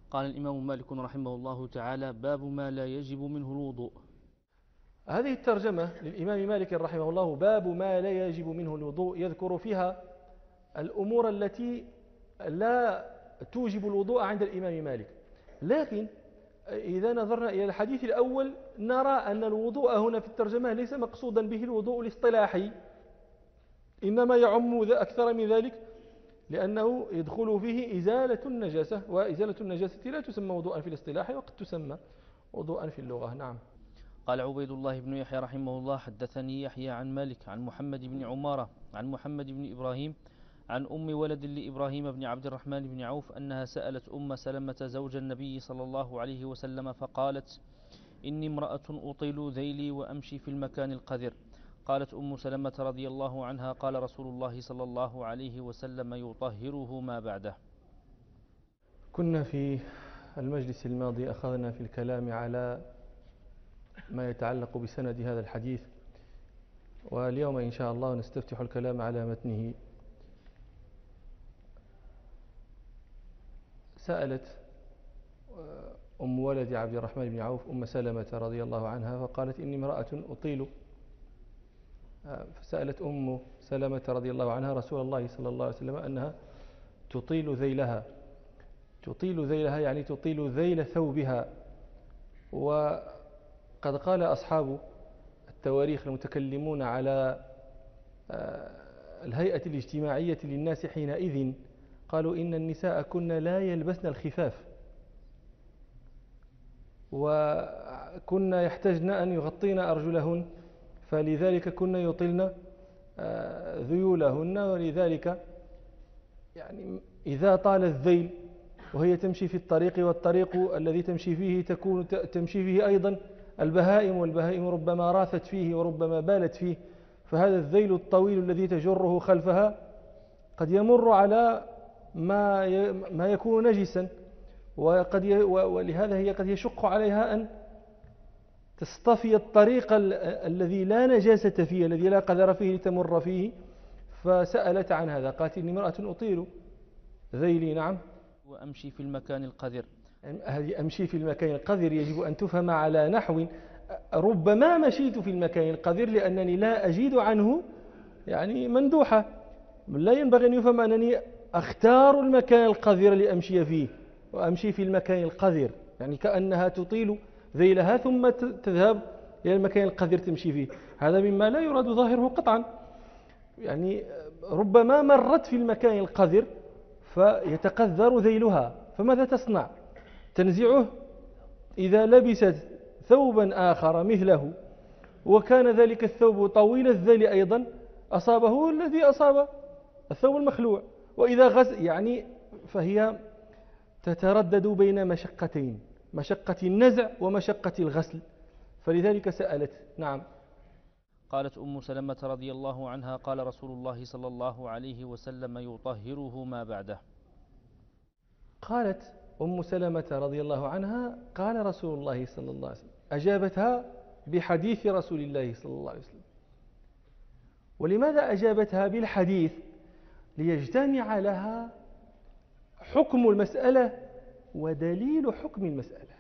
قال الإمام مالك رحمه الله تعالى: باب ما لا يجب منه الوضوء. هذه الترجمة للإمام مالك رحمه الله باب ما لا يجب منه الوضوء، يذكر فيها الأمور التي لا توجب الوضوء عند الإمام مالك. لكن إذا نظرنا إلى الحديث الأول نرى أن الوضوء هنا في الترجمة ليس مقصودا به الوضوء الاصطلاحي، إنما يعم أكثر من ذلك، لأنه يدخل فيه إزالة النجاسة، وإزالة النجاسة لا تسمى وضوءا في الاصطلاح وقد تسمى وضوءا في اللغة. نعم. قال عبيد الله بن يحيى رحمه الله: حدثني يحيى عن مالك عن محمد بن عمارة عن محمد بن إبراهيم عن أم ولد لإبراهيم بن عبد الرحمن بن عوف أنها سألت أم سلمة زوج النبي صلى الله عليه وسلم فقالت: إني امرأة أطيل ذيلي وأمشي في المكان القذر. قالت أم سلمة رضي الله عنها: قال رسول الله صلى الله عليه وسلم: يطهره ما بعده. كنا في المجلس الماضي أخذنا في الكلام على ما يتعلق بسند هذا الحديث، واليوم إن شاء الله نستفتح الكلام على متنه. سألت أم ولد عبد الرحمن بن عوف أم سلمة رضي الله عنها فقالت: إني امرأة أطيل. فسألت أم سلمة رضي الله عنها رسول الله صلى الله عليه وسلم أنها تطيل ذيلها. تطيل ذيلها يعني تطيل ذيل ثوبها. وقد قال أصحاب التواريخ المتكلمون على الهيئة الاجتماعية للناس حينئذ، قالوا إن النساء كن لا يلبسن الخفاف، وكن يحتاجن أن يغطين أرجلهن، فلذلك كن يطلن ذيولهن. ولذلك يعني إذا طال الذيل وهي تمشي في الطريق، والطريق الذي تمشي فيه تمشي فيه أيضا البهائم، والبهائم ربما راثت فيه وربما بالت فيه، فهذا الذيل الطويل الذي تجره خلفها قد يمر على ما يكون نجسا، ولهذا هي قد يشق عليها أن تصطفي الطريق الذي لا نجاسة فيه، الذي لا قذر فيه لتمر فيه. فسألت عن هذا، قالت: إني امرأة أطيل ذيلي. نعم. وأمشي في المكان القذر. هذه أمشي في المكان القذر يجب أن تفهم على نحو: ربما مشيت في المكان القذر لأنني لا أجيد عنه يعني مندوحة. لا ينبغي أن يفهم أنني أختار المكان القذر لأمشي فيه، وأمشي في المكان القذر يعني كأنها تطيل ذيلها ثم تذهب إلى المكان القذر تمشي فيه. هذا مما لا يراد ظاهره قطعا. يعني ربما مرت في المكان القذر فيتقذر ذيلها، فماذا تصنع؟ تنزعه. إذا لبست ثوبا آخر مثله وكان ذلك الثوب طويل الذيل أيضا أصابه الذي أصاب الثوب المخلوع. وإذا يعني فهي تتردد بين مشقتين: مشقة النزع ومشقة الغسل، فلذلك سألت. نعم. قالت أم سلمة رضي الله عنها: قال رسول الله صلى الله عليه وسلم: يطهره ما بعده. قالت أم سلمة رضي الله عنها: قال رسول الله صلى الله عليه وسلم. أجابتها بحديث رسول الله صلى الله عليه وسلم. ولماذا أجابتها بالحديث؟ ليجتمع لها حكم المسألة ودليل حكم المسألة.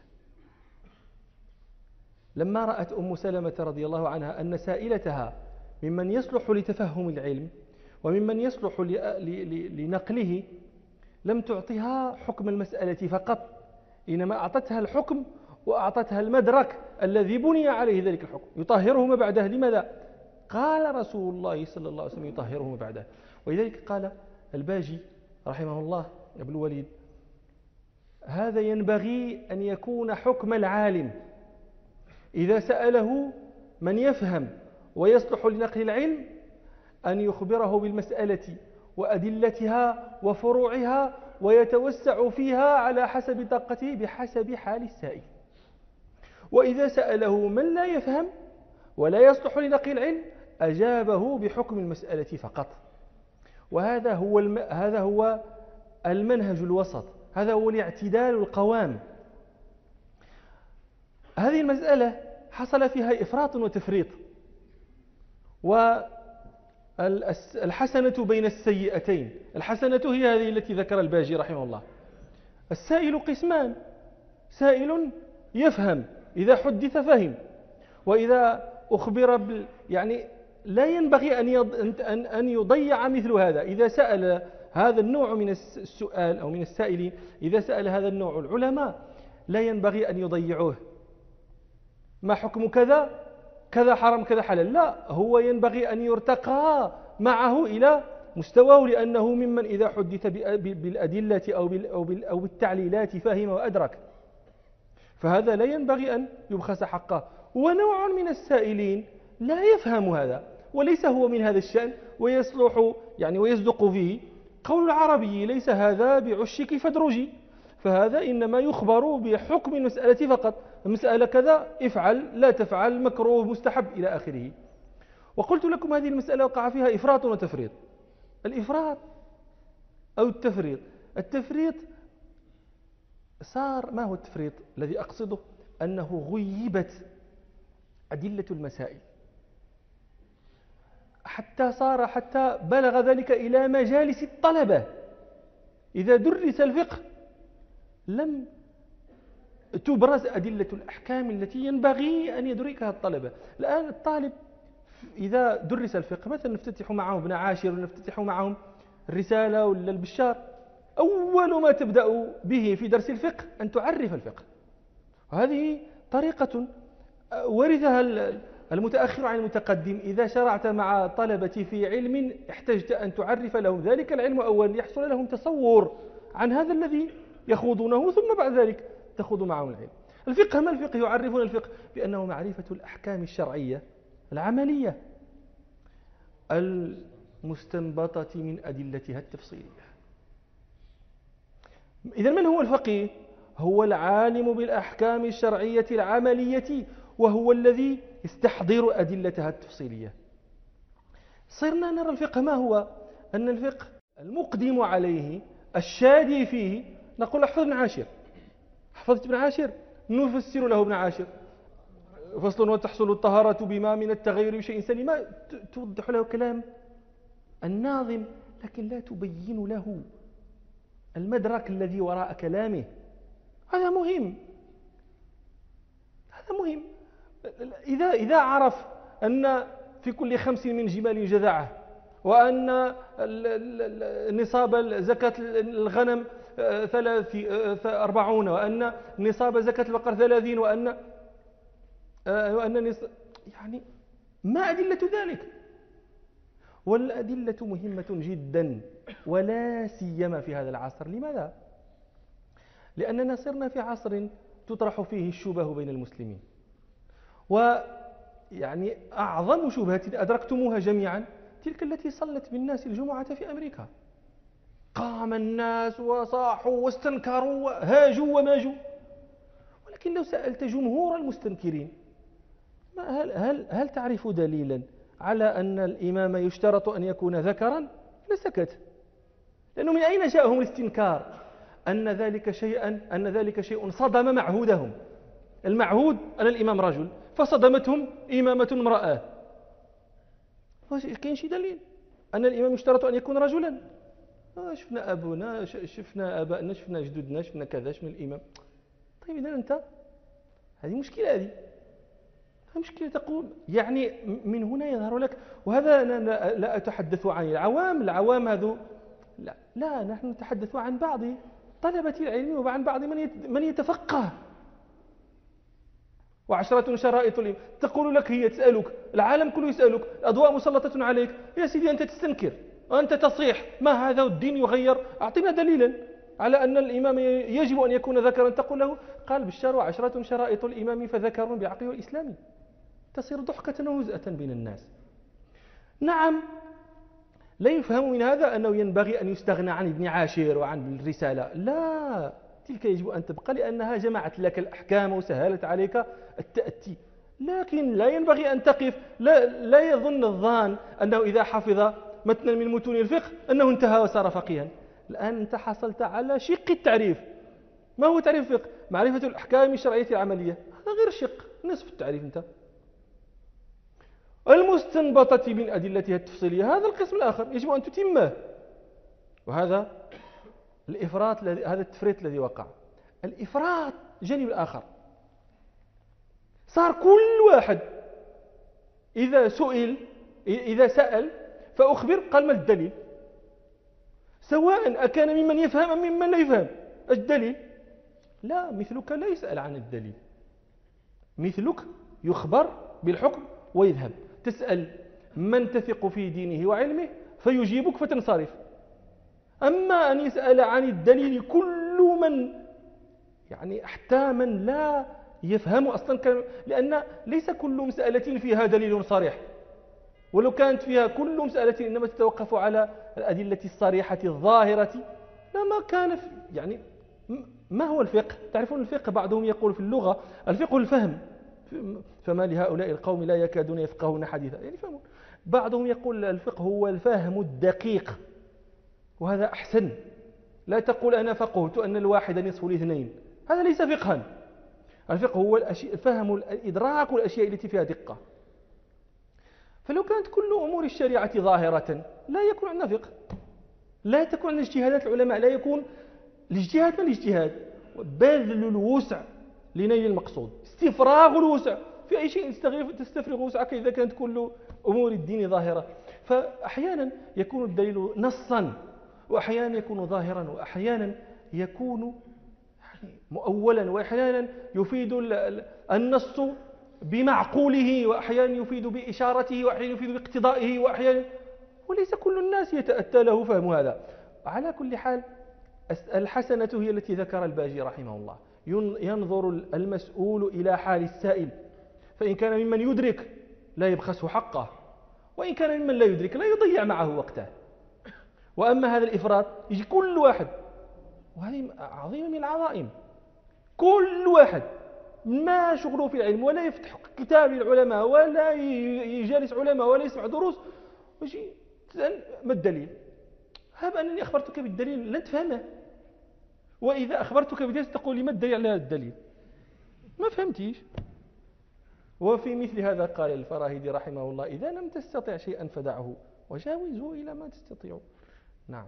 لما رأت أم سلمة رضي الله عنها أن سائلتها ممن يصلح لتفهم العلم وممن يصلح لنقله، لم تعطها حكم المسألة فقط، إنما أعطتها الحكم وأعطتها المدرك الذي بني عليه ذلك الحكم: يطهره ما بعده. لماذا؟ قال رسول الله صلى الله عليه وسلم: يطهره ما بعده. ولذلك قال الباجي رحمه الله ابن الوليد: هذا ينبغي أن يكون حكم العالم إذا سأله من يفهم ويصلح لنقل العلم، أن يخبره بالمسألة وأدلتها وفروعها ويتوسع فيها على حسب طاقته بحسب حال السائل. وإذا سأله من لا يفهم ولا يصلح لنقل العلم أجابه بحكم المسألة فقط. وهذا هو المنهج الوسط، هذا هو الاعتدال القوام. هذه المسألة حصل فيها إفراط وتفريط، والحسنة بين السيئتين. الحسنة هي هذه التي ذكر الباجي رحمه الله: السائل قسمان: سائل يفهم، إذا حدث فهم، وإذا أخبر يعني لا ينبغي أن يضيع مثل هذا. إذا سأل هذا النوع من السؤال أو من السائلين، إذا سأل هذا النوع العلماء لا ينبغي أن يضيعوه. ما حكم كذا كذا حرام كذا حلال؟ لا، هو ينبغي أن يرتقى معه إلى مستواه، لأنه ممن إذا حدث بالأدلة أو بالتعليلات فهم وأدرك، فهذا لا ينبغي أن يبخس حقه. ونوع من السائلين لا يفهم هذا وليس هو من هذا الشأن، ويصلح يعني ويصدق فيه قول العربي: ليس هذا بعشك فادرجي. فهذا إنما يخبر بحكم المسألة فقط، المسألة كذا افعل لا تفعل مكروه مستحب إلى آخره. وقلت لكم هذه المسألة وقع فيها إفراط وتفريط. الإفراط أو التفريط صار، ما هو التفريط؟ الذي أقصده أنه غيبت أدلة المسائل حتى بلغ ذلك إلى مجالس الطلبة. إذا درس الفقه لم تبرز أدلة الأحكام التي ينبغي أن يدركها الطلبة. الآن الطالب إذا درس الفقه، مثلا نفتتح معهم ابن عاشر ونفتتح معهم الرسالة ولا البشار، أول ما تبدأ به في درس الفقه أن تعرف الفقه. وهذه طريقة ورثها المتأخر عن المتقدم. إذا شرعت مع طلبة في علم احتجت أن تعرف لهم ذلك العلم أولا ليحصل لهم تصور عن هذا الذي يخوضونه، ثم بعد ذلك تخوض معهم العلم. الفقه، ما الفقه؟ يعرفون الفقه بأنه معرفة الأحكام الشرعية العملية المستنبطة من أدلتها التفصيلية. إذن من هو الفقيه؟ هو العالم بالأحكام الشرعية العملية، وهو الذي يستحضر أدلتها التفصيلية. صرنا نرى الفقه ما هو؟ أن الفقه المقدم عليه الشادي فيه نقول احفظ ابن عاشر. حفظت ابن عاشر؟ نفسر له ابن عاشر: فصل: وتحصل الطهارة بما من التغير بشيء سليم. توضح له كلام الناظم، لكن لا تبين له المدرك الذي وراء كلامه. هذا مهم. إذا عرف أن في كل 5 من جمال جذعة، وأن نصاب زكاة الغنم 40، وأن نصاب زكاة البقر 30، وأن يعني ما أدلة ذلك؟ والأدلة مهمة جدا، ولا سيما في هذا العصر. لماذا؟ لأننا صرنا في عصر تطرح فيه الشبه بين المسلمين، ويعني أعظم شبهة أدركتموها جميعا تلك التي صلت بالناس الجمعة في أمريكا. قام الناس وصاحوا واستنكروا وهاجوا وماجوا، ولكن لو سألت جمهور المستنكرين هل تعرف دليلا على أن الإمام يشترط أن يكون ذكرا؟ لسكت، لأنه من أين جاءهم الاستنكار؟ أن ذلك شيء صدم معهودهم. المعهود أن الإمام رجل، فصدمتهم إمامة امرأة. كاين شي دليل أن الإمام يشترط أن يكون رجلا؟ شفنا أبونا، شفنا أبائنا، شفنا جدودنا، شفنا كذا، شفنا الإمام. طيب إذا أنت هذه مشكلة، هذه مشكلة. تقول يعني من هنا يظهر لك، وهذا أنا لا أتحدث عن العوام هذو، لا نحن نتحدث عن بعض طلبة العلم وعن بعض من يتفقه. وعشرة شرائط الإيمان تقول لك، هي تسألك، العالم كله يسألك، الأضواء مسلطة عليك، يا سيدي أنت تستنكر وأنت تصيح، ما هذا الدين يغير؟ أعطينا دليلا على أن الإمام يجب أن يكون ذكرا. تقول له: قال بشار: وعشرة شرائط الإمام فذكر بعقله والإسلام. تصير ضحكة وهزءة بين الناس. نعم، لا يفهم من هذا أنه ينبغي أن يستغنى عن ابن عاشر وعن الرسالة، لا، تلك يجب أن تبقى لأنها جمعت لك الأحكام وسهلت عليك التأتي. لكن لا ينبغي أن تقف، لا يظن الظان أنه إذا حفظ متنا من متون الفقه أنه انتهى وصار فقيها. الآن أنت حصلت على شق التعريف. ما هو تعريف الفقه؟ معرفة الأحكام الشرعية العملية. هذا غير شق، نصف التعريف. أنت المستنبطة من أدلتها التفصيلية، هذا القسم الآخر يجب أن تتمه. وهذا الإفراط هذا التفريط الذي وقع. الإفراط جانب الآخر، صار كل واحد إذا سأل فأخبر قال ما الدليل، سواء أكان ممن يفهم أم ممن لا يفهم. الدليل لا، مثلك لا يسأل عن الدليل، مثلك يخبر بالحكم ويذهب. تسأل من تثق في دينه وعلمه فيجيبك فتنصرف. أما أن يسأل عن الدليل كل من، يعني حتى من لا يفهم أصلا، لأن ليس كل مسألة فيها دليل صريح، ولو كانت فيها كل مسألة إنما تتوقف على الأدلة الصريحة الظاهرة لما كان يعني ما هو الفقه؟ تعرفون الفقه بعضهم يقول في اللغة الفقه الفهم، فما لهؤلاء القوم لا يكادون يفقهون حديثا، يعني فهمون. بعضهم يقول الفقه هو الفهم الدقيق، وهذا أحسن. لا تقول أنا فقهت أن الواحد نصف الاثنين، هذا ليس فقها. الفقه هو الفهم، الإدراك الأشياء التي فيها دقة. فلو كانت كل أمور الشريعة ظاهرة لا يكون عندنا فقه، لا تكون عندنا اجتهادات العلماء، لا يكون الاجتهاد. ما الاجتهاد؟ بذل الوسع لنيل المقصود، استفراغ الوسع في أي شيء تستفرغ وسعك إذا كانت كل أمور الدين ظاهرة. فأحيانا يكون الدليل نصا، وأحيانا يكون ظاهرا، وأحيانا يكون مؤولا، وأحيانا يفيد النص بمعقوله، وأحيانا يفيد بإشارته، وأحيانا يفيد باقتضائه، وأحيانا، وليس كل الناس يتأتى له فهم هذا. على كل حال الحسنة هي التي ذكر الباجي رحمه الله، ينظر المسؤول إلى حال السائل، فإن كان ممن يدرك لا يبخسه حقه، وإن كان ممن لا يدرك لا يضيع معه وقته. وأما هذا الإفراط يجي كل واحد، وهذه عظيمة من العظائم، كل واحد ما شغله في العلم ولا يفتح كتاب للعلماء ولا يجالس علماء ولا يسمع دروس، ويجي ما الدليل؟ هب أنني أخبرتك بالدليل لن تفهمه، وإذا أخبرتك بدليل تقول لي ما الدليل على هذا الدليل؟ ما فهمتيش. وفي مثل هذا قال الفراهيدي رحمه الله: إذا لم تستطع شيئا فدعه وجاوزه إلى ما تستطيع. نعم.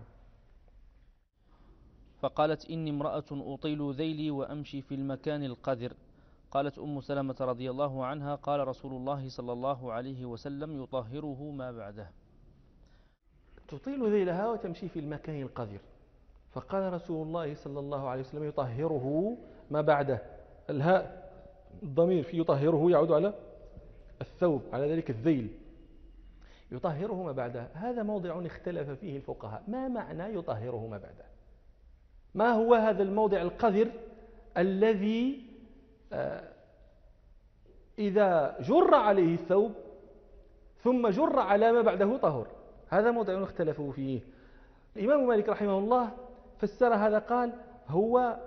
فقالت: إني امرأة أطيل ذيلي وأمشي في المكان القذر. قالت أم سلمة رضي الله عنها: قال رسول الله صلى الله عليه وسلم: يطهره ما بعده. تطيل ذيلها وتمشي في المكان القذر، فقال رسول الله صلى الله عليه وسلم: يطهره ما بعده. الهاء الضمير في يطهره يعود على الثوب، على ذلك الذيل. يطهره ما بعده، هذا موضع اختلف فيه الفقهاء. ما معنى يطهره ما بعده؟ ما هو هذا الموضع القذر الذي إذا جر عليه الثوب ثم جر على ما بعده طهر؟ هذا موضع اختلفوا فيه. الإمام مالك رحمه الله فسر هذا، قال: هو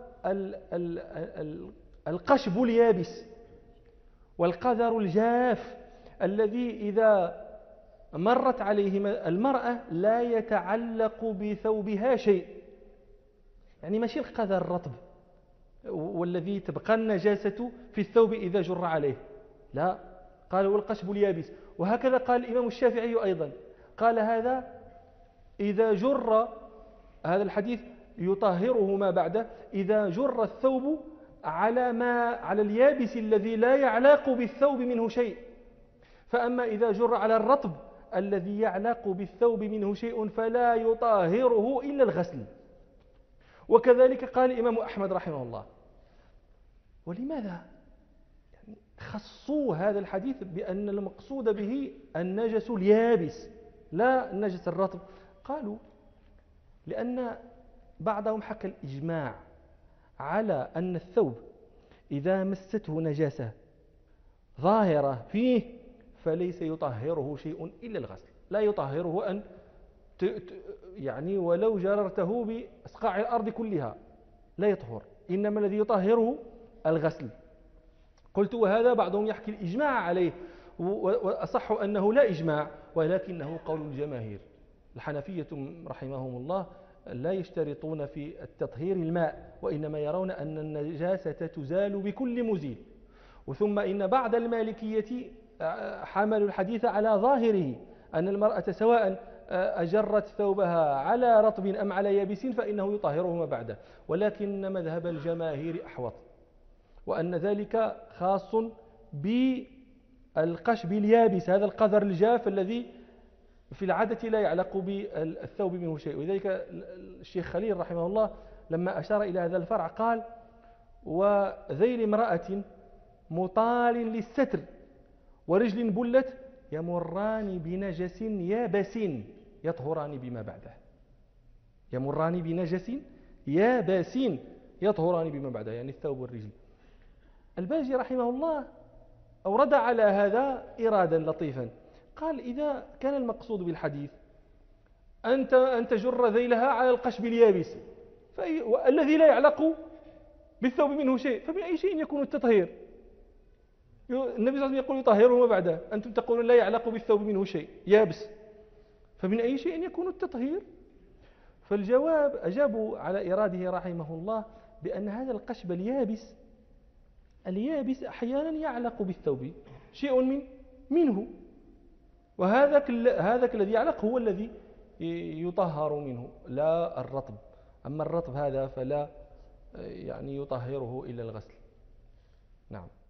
القشب اليابس والقذر الجاف الذي إذا مرت عليه المرأة لا يتعلق بثوبها شيء، يعني ماشي القذر الرطب والذي تبقى النجاسة في الثوب إذا جر عليه، لا، قال هو القشب اليابس. وهكذا قال الإمام الشافعي أيضا، قال هذا إذا جر، هذا الحديث يطهره ما بعده إذا جر الثوب على اليابس الذي لا يعلق بالثوب منه شيء، فأما إذا جر على الرطب الذي يعلق بالثوب منه شيء فلا يطهره إلا الغسل. وكذلك قال الإمام أحمد رحمه الله. ولماذا خصوا هذا الحديث بأن المقصود به النجس اليابس لا النجس الرطب؟ قالوا لأن بعضهم حكى الإجماع على أن الثوب إذا مسته نجاسة ظاهرة فيه فليس يطهره شيء إلا الغسل، لا يطهره أن يعني ولو جررته بأصقاع الأرض كلها لا يطهر، إنما الذي يطهره الغسل. قلت وهذا بعضهم يحكي الإجماع عليه، وأصح أنه لا إجماع ولكنه قول الجماهير. الحنفية رحمهم الله لا يشترطون في التطهير الماء، وإنما يرون أن النجاسة تزال بكل مزيل. وثم إن بعض المالكية حملوا الحديث على ظاهره، أن المرأة سواء أجرت ثوبها على رطب أم على يابس فإنه يطهره ما بعده، ولكن مذهب الجماهير أحوط، وأن ذلك خاص بالقشب اليابس، هذا القذر الجاف الذي في العادة لا يعلق بالثوب منه شيء. ولذلك الشيخ خليل رحمه الله لما أشار إلى هذا الفرع قال: وذيل امرأة مطال للستر ورجل بلت يمران بنجس يابس يطهران بما بعده. يمران بنجس يابس يطهران بما بعده، يعني الثوب والرجل. الباجي رحمه الله أورد على هذا إرادا لطيفا، قال: إذا كان المقصود بالحديث أن تجر ذيلها على القشب اليابس الذي لا يعلق بالثوب منه شيء، فمن أي شيء يكون التطهير؟ النبي صلى الله عليه وسلم يقول يطهره ما بعده، أنتم تقولون لا يعلق بالثوب منه شيء يابس، فمن أي شيء يكون التطهير؟ فالجواب أجابوا على إراده رحمه الله بأن هذا القشب اليابس أحيانا يعلق بالثوب شيء منه، وهذاك الذي يعلق هو الذي يطهر منه لا الرطب. أما الرطب هذا فلا يعني يطهره إلا الغسل. نعم.